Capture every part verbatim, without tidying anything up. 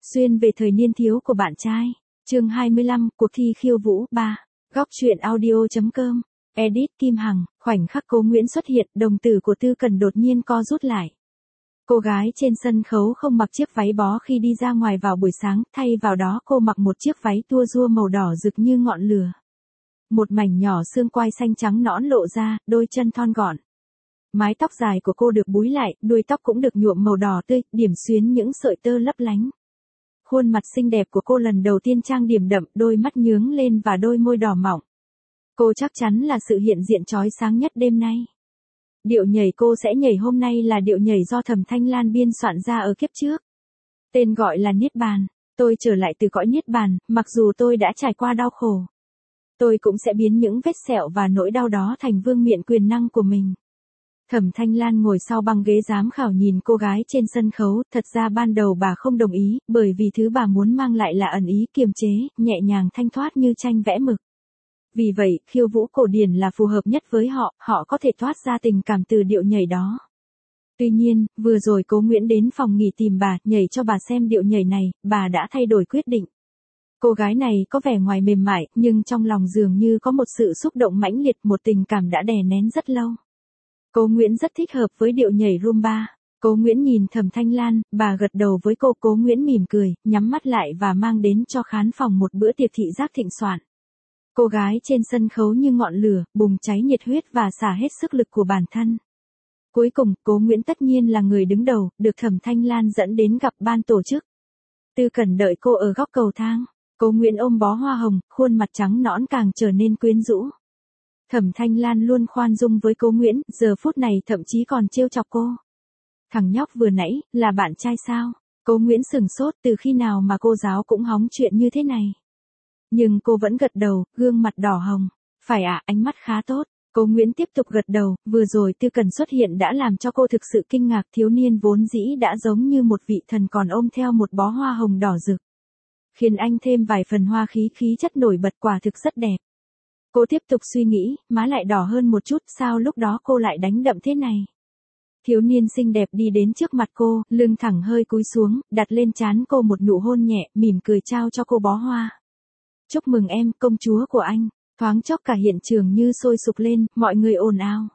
Xuyên về thời niên thiếu của bạn trai. Chương hai mươi lăm, cuộc thi khiêu vũ ba. Góc truyện audio.com. Edit Kim Hằng, khoảnh khắc Cố Nguyễn xuất hiện, đồng tử của Tư Cần đột nhiên co rút lại. Cô gái trên sân khấu không mặc chiếc váy bó khi đi ra ngoài vào buổi sáng, thay vào đó cô mặc một chiếc váy tua rua màu đỏ rực như ngọn lửa. Một mảnh nhỏ xương quai xanh trắng nõn lộ ra, đôi chân thon gọn. Mái tóc dài của cô được búi lại, đuôi tóc cũng được nhuộm màu đỏ tươi, điểm xuyến những sợi tơ lấp lánh. Khuôn mặt xinh đẹp của cô lần đầu tiên trang điểm đậm, đôi mắt nhướng lên và đôi môi đỏ mọng. Cô chắc chắn là sự hiện diện chói sáng nhất đêm nay. Điệu nhảy cô sẽ nhảy hôm nay là điệu nhảy do Thẩm Thanh Lan biên soạn ra ở kiếp trước. Tên gọi là Niết Bàn. Tôi trở lại từ cõi Niết Bàn, mặc dù tôi đã trải qua đau khổ. Tôi cũng sẽ biến những vết sẹo và nỗi đau đó thành vương miện quyền năng của mình. Thẩm Thanh Lan ngồi sau băng ghế giám khảo nhìn cô gái trên sân khấu, thật ra ban đầu bà không đồng ý, bởi vì thứ bà muốn mang lại là ẩn ý kiềm chế, nhẹ nhàng thanh thoát như tranh vẽ mực. Vì vậy, khiêu vũ cổ điển là phù hợp nhất với họ, họ có thể thoát ra tình cảm từ điệu nhảy đó. Tuy nhiên, vừa rồi Cố Nguyễn đến phòng nghỉ tìm bà, nhảy cho bà xem điệu nhảy này, bà đã thay đổi quyết định. Cô gái này có vẻ ngoài mềm mại, nhưng trong lòng dường như có một sự xúc động mãnh liệt, một tình cảm đã đè nén rất lâu. Cố Nguyễn rất thích hợp với điệu nhảy rumba. Cố Nguyễn nhìn Thẩm Thanh Lan, bà gật đầu với cô. Cố Nguyễn mỉm cười, nhắm mắt lại và mang đến cho khán phòng một bữa tiệc thị giác thịnh soạn. Cô gái trên sân khấu như ngọn lửa, bùng cháy nhiệt huyết và xả hết sức lực của bản thân. Cuối cùng, Cố Nguyễn tất nhiên là người đứng đầu, được Thẩm Thanh Lan dẫn đến gặp ban tổ chức. Tư Cần đợi cô ở góc cầu thang. Cố Nguyễn ôm bó hoa hồng, khuôn mặt trắng nõn càng trở nên quyến rũ. Thẩm Thanh Lan luôn khoan dung với Cố Nguyễn, giờ phút này thậm chí còn trêu chọc cô. Thằng nhóc vừa nãy, là bạn trai sao? Cố Nguyễn sửng sốt, từ khi nào mà cô giáo cũng hóng chuyện như thế này. Nhưng cô vẫn gật đầu, gương mặt đỏ hồng. Phải ạ, à, ánh mắt khá tốt. Cố Nguyễn tiếp tục gật đầu, vừa rồi Tư Cần xuất hiện đã làm cho cô thực sự kinh ngạc, thiếu niên vốn dĩ đã giống như một vị thần còn ôm theo một bó hoa hồng đỏ rực. Khiến anh thêm vài phần hoa khí khí chất nổi bật, quả thực rất đẹp. Cô tiếp tục suy nghĩ, má lại đỏ hơn một chút, sao lúc đó cô lại đánh đậm thế này? Thiếu niên xinh đẹp đi đến trước mặt cô, lưng thẳng hơi cúi xuống, đặt lên trán cô một nụ hôn nhẹ, mỉm cười trao cho cô bó hoa. Chúc mừng em, công chúa của anh. Thoáng chốc cả hiện trường như sôi sục lên, mọi người ồn ào.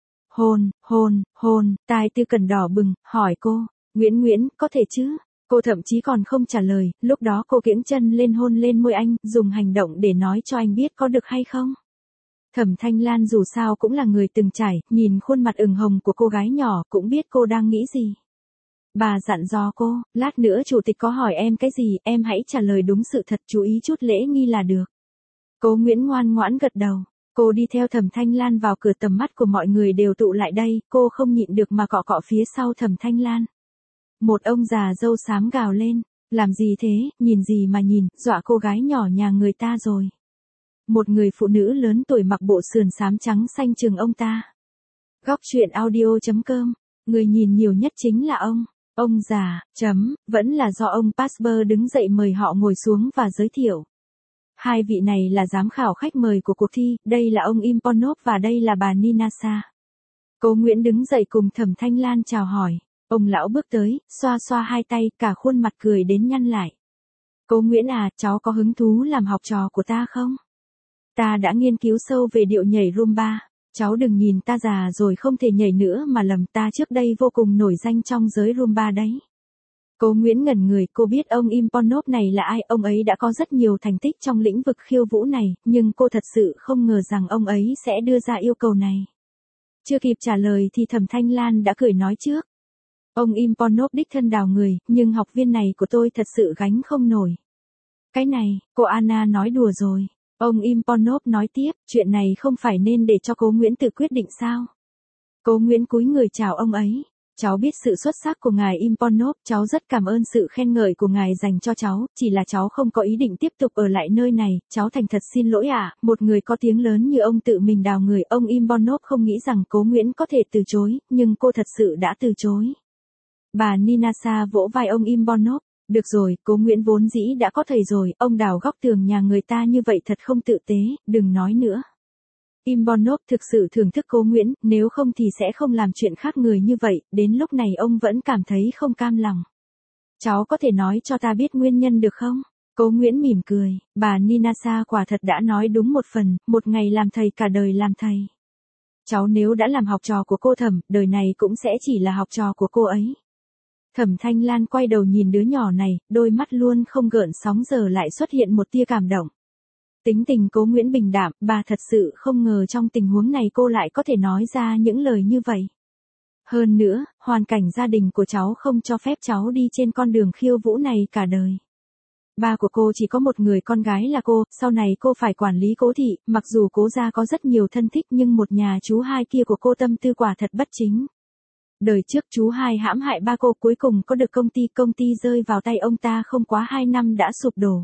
Hôn, hôn, hôn, tai Tư Cần đỏ bừng, hỏi cô, Nguyễn Nguyễn, có thể chứ? Cô thậm chí còn không trả lời, lúc đó cô kiễng chân lên hôn lên môi anh, dùng hành động để nói cho anh biết có được hay không. Thẩm Thanh Lan dù sao cũng là người từng trải, nhìn khuôn mặt ửng hồng của cô gái nhỏ cũng biết cô đang nghĩ gì. Bà dặn dò cô, lát nữa chủ tịch có hỏi em cái gì, em hãy trả lời đúng sự thật, chú ý chút lễ nghi là được. Cố Nguyễn ngoan ngoãn gật đầu. Cô đi theo Thẩm Thanh Lan vào cửa, tầm mắt của mọi người đều tụ lại đây, cô không nhịn được mà cọ cọ phía sau Thẩm Thanh Lan. Một ông già râu xám gào lên, làm gì thế, nhìn gì mà nhìn, dọa cô gái nhỏ nhà người ta rồi. Một người phụ nữ lớn tuổi mặc bộ sườn xám trắng xanh chừng ông ta. Góc truyện audio.com, người nhìn nhiều nhất chính là ông. Ông già, chấm, vẫn là do ông Pasper đứng dậy mời họ ngồi xuống và giới thiệu. Hai vị này là giám khảo khách mời của cuộc thi, đây là ông Imponov và đây là bà Ninasa. Cố Nguyễn đứng dậy cùng Thẩm Thanh Lan chào hỏi. Ông lão bước tới, xoa xoa hai tay, cả khuôn mặt cười đến nhăn lại. Cố Nguyễn à, cháu có hứng thú làm học trò của ta không? Ta đã nghiên cứu sâu về điệu nhảy rumba. Cháu đừng nhìn ta già rồi không thể nhảy nữa mà lầm, ta trước đây vô cùng nổi danh trong giới rumba đấy. Cố Nguyễn ngẩn người, cô biết ông Imponov này là ai, ông ấy đã có rất nhiều thành tích trong lĩnh vực khiêu vũ này, nhưng cô thật sự không ngờ rằng ông ấy sẽ đưa ra yêu cầu này. Chưa kịp trả lời thì Thẩm Thanh Lan đã cười nói trước. Ông Imponov đích thân đào người, nhưng học viên này của tôi thật sự gánh không nổi. Cái này, cô Anna nói đùa rồi. Ông Imponov nói tiếp, chuyện này không phải nên để cho Cố Nguyễn tự quyết định sao? Cố Nguyễn cúi người chào ông ấy. Cháu biết sự xuất sắc của ngài Imponov, cháu rất cảm ơn sự khen ngợi của ngài dành cho cháu, chỉ là cháu không có ý định tiếp tục ở lại nơi này, cháu thành thật xin lỗi ạ, à. Một người có tiếng lớn như ông tự mình đào người, ông Imponov không nghĩ rằng Cố Nguyễn có thể từ chối, nhưng cô thật sự đã từ chối. Bà Ninasa vỗ vai ông Imponov. Được rồi, Cố Nguyễn vốn dĩ đã có thầy rồi, ông đào góc tường nhà người ta như vậy thật không tự tế, đừng nói nữa. Imponov thực sự thưởng thức Cố Nguyễn, nếu không thì sẽ không làm chuyện khác người như vậy, đến lúc này ông vẫn cảm thấy không cam lòng. Cháu có thể nói cho ta biết nguyên nhân được không? Cố Nguyễn mỉm cười, bà Ninasa quả thật đã nói đúng một phần, một ngày làm thầy cả đời làm thầy. Cháu nếu đã làm học trò của cô Thẩm, đời này cũng sẽ chỉ là học trò của cô ấy. Thẩm Thanh Lan quay đầu nhìn đứa nhỏ này, đôi mắt luôn không gợn sóng giờ lại xuất hiện một tia cảm động. Tính tình Cố Nguyễn bình đạm, bà thật sự không ngờ trong tình huống này cô lại có thể nói ra những lời như vậy. Hơn nữa, hoàn cảnh gia đình của cháu không cho phép cháu đi trên con đường khiêu vũ này cả đời. Ba của cô chỉ có một người con gái là cô, sau này cô phải quản lý Cố thị, mặc dù Cố gia có rất nhiều thân thích nhưng một nhà chú hai kia của cô tâm tư quả thật bất chính. Đời trước chú hai hãm hại ba cô, cuối cùng có được công ty, công ty rơi vào tay ông ta không quá hai năm đã sụp đổ.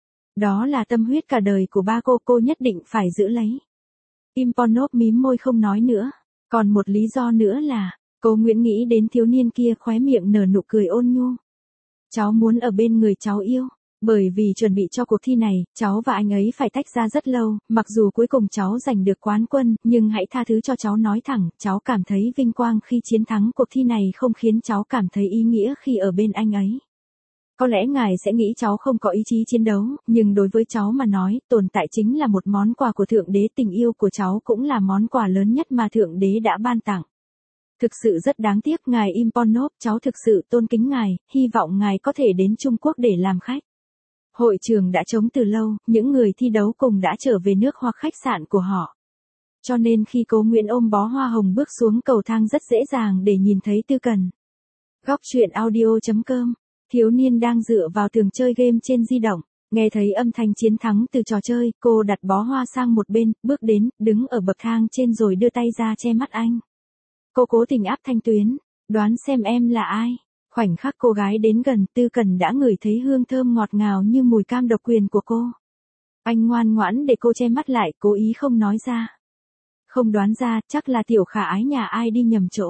Đó là tâm huyết cả đời của ba cô, cô nhất định phải giữ lấy. Kim Ponop mím môi không nói nữa. Còn một lý do nữa là, Cố Nguyễn nghĩ đến thiếu niên kia, khóe miệng nở nụ cười ôn nhu. Cháu muốn ở bên người cháu yêu. Bởi vì chuẩn bị cho cuộc thi này, cháu và anh ấy phải tách ra rất lâu, mặc dù cuối cùng cháu giành được quán quân, nhưng hãy tha thứ cho cháu nói thẳng, cháu cảm thấy vinh quang khi chiến thắng cuộc thi này không khiến cháu cảm thấy ý nghĩa khi ở bên anh ấy. Có lẽ ngài sẽ nghĩ cháu không có ý chí chiến đấu, nhưng đối với cháu mà nói, tồn tại chính là một món quà của Thượng Đế, tình yêu của cháu cũng là món quà lớn nhất mà Thượng Đế đã ban tặng. Thực sự rất đáng tiếc, ngài Imponov, cháu thực sự tôn kính ngài, hy vọng ngài có thể đến Trung Quốc để làm khách. Hội trường đã trống từ lâu, những người thi đấu cùng đã trở về nước hoặc khách sạn của họ. Cho nên khi Cố Nguyễn ôm bó hoa hồng bước xuống cầu thang rất dễ dàng để nhìn thấy Tư Cần. Góc truyện audio chấm com. Thiếu niên đang dựa vào tường chơi game trên di động, nghe thấy âm thanh chiến thắng từ trò chơi, cô đặt bó hoa sang một bên, bước đến, đứng ở bậc thang trên rồi đưa tay ra che mắt anh. Cô cố tình áp thanh tuyến, đoán xem em là ai. Khoảnh khắc cô gái đến gần, Tư Cần đã ngửi thấy hương thơm ngọt ngào như mùi cam độc quyền của cô. Anh ngoan ngoãn để cô che mắt lại, cố ý không nói ra. Không đoán ra, chắc là tiểu khả ái nhà ai đi nhầm chỗ.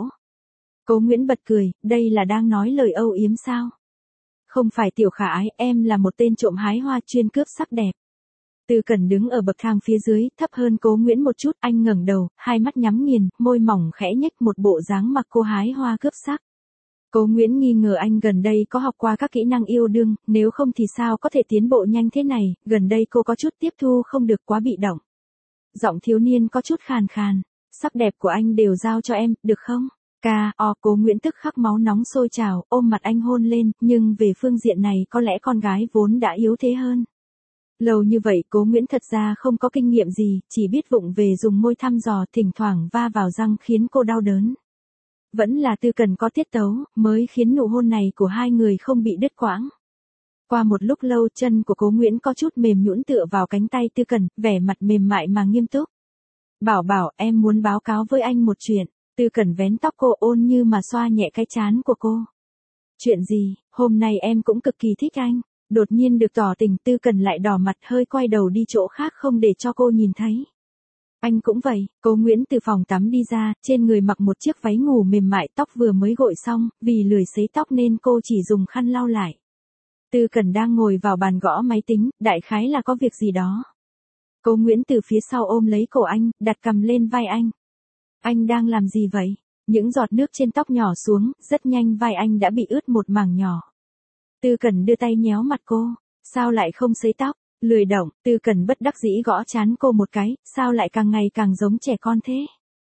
Cố Nguyễn bật cười, đây là đang nói lời âu yếm sao? Không phải tiểu khả ái, em là một tên trộm hái hoa chuyên cướp sắc đẹp. Tư Cần đứng ở bậc thang phía dưới, thấp hơn Cố Nguyễn một chút, anh ngẩng đầu, hai mắt nhắm nghiền, môi mỏng khẽ nhếch một bộ dáng mặc cô hái hoa cướp sắc. Cố Nguyễn nghi ngờ anh gần đây có học qua các kỹ năng yêu đương, nếu không thì sao có thể tiến bộ nhanh thế này, gần đây cô có chút tiếp thu không được, quá bị động. Giọng thiếu niên có chút khàn khàn, sắc đẹp của anh đều giao cho em, được không? Ca, o, Cố Nguyễn tức khắc máu nóng sôi trào, ôm mặt anh hôn lên, nhưng về phương diện này có lẽ con gái vốn đã yếu thế hơn. Lâu như vậy Cố Nguyễn thật ra không có kinh nghiệm gì, chỉ biết vụng về dùng môi thăm dò, thỉnh thoảng va vào răng khiến cô đau đớn. Vẫn là Tư Cần có tiết tấu, mới khiến nụ hôn này của hai người không bị đứt quãng. Qua một lúc lâu, chân của Cố Nguyễn có chút mềm nhũn tựa vào cánh tay Tư Cần, vẻ mặt mềm mại mà nghiêm túc. Bảo bảo, em muốn báo cáo với anh một chuyện. Tư Cần vén tóc cô, ôn như mà xoa nhẹ cái trán của cô. Chuyện gì? Hôm nay em cũng cực kỳ thích anh. Đột nhiên được tỏ tình, Tư Cần lại đỏ mặt, hơi quay đầu đi chỗ khác không để cho cô nhìn thấy. Anh cũng vậy. Cố Nguyễn từ phòng tắm đi ra, trên người mặc một chiếc váy ngủ mềm mại, tóc vừa mới gội xong, vì lười sấy tóc nên cô chỉ dùng khăn lau lại. Tư Cần đang ngồi vào bàn gõ máy tính, đại khái là có việc gì đó. Cố Nguyễn từ phía sau ôm lấy cổ anh, đặt cằm lên vai anh. Anh đang làm gì vậy? Những giọt nước trên tóc nhỏ xuống, rất nhanh vai anh đã bị ướt một mảng nhỏ. Tư Cần đưa tay nhéo mặt cô, sao lại không sấy tóc? Lười động, Tư Cần bất đắc dĩ gõ trán cô một cái, sao lại càng ngày càng giống trẻ con thế?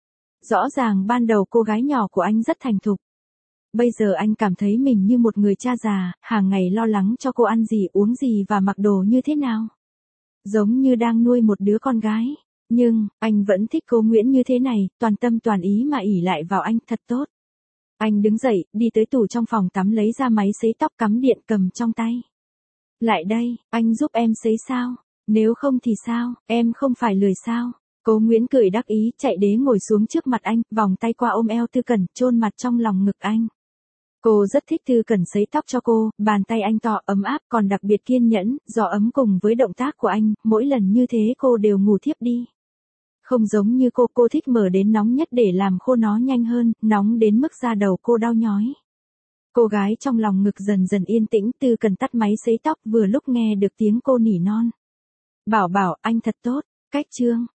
Rõ ràng ban đầu cô gái nhỏ của anh rất thành thục. Bây giờ anh cảm thấy mình như một người cha già, hàng ngày lo lắng cho cô ăn gì, uống gì và mặc đồ như thế nào. Giống như đang nuôi một đứa con gái. Nhưng, anh vẫn thích Cố Nguyễn như thế này, toàn tâm toàn ý mà ỷ lại vào anh, thật tốt. Anh đứng dậy, đi tới tủ trong phòng tắm lấy ra máy sấy tóc cắm điện cầm trong tay. Lại đây, anh giúp em sấy sao? Nếu không thì sao, em không phải lười sao? Cố Nguyễn cười đắc ý, chạy đến ngồi xuống trước mặt anh, vòng tay qua ôm eo Tư Cần, chôn mặt trong lòng ngực anh. Cô rất thích Tư Cần sấy tóc cho cô, bàn tay anh to ấm áp còn đặc biệt kiên nhẫn, gió ấm cùng với động tác của anh, mỗi lần như thế cô đều ngủ thiếp đi. Không giống như cô, cô thích mở đến nóng nhất để làm khô nó nhanh hơn, nóng đến mức da đầu cô đau nhói. Cô gái trong lòng ngực dần dần yên tĩnh, Tư Cần tắt máy sấy tóc vừa lúc nghe được tiếng cô nỉ non. Bảo bảo, anh thật tốt, cách chương.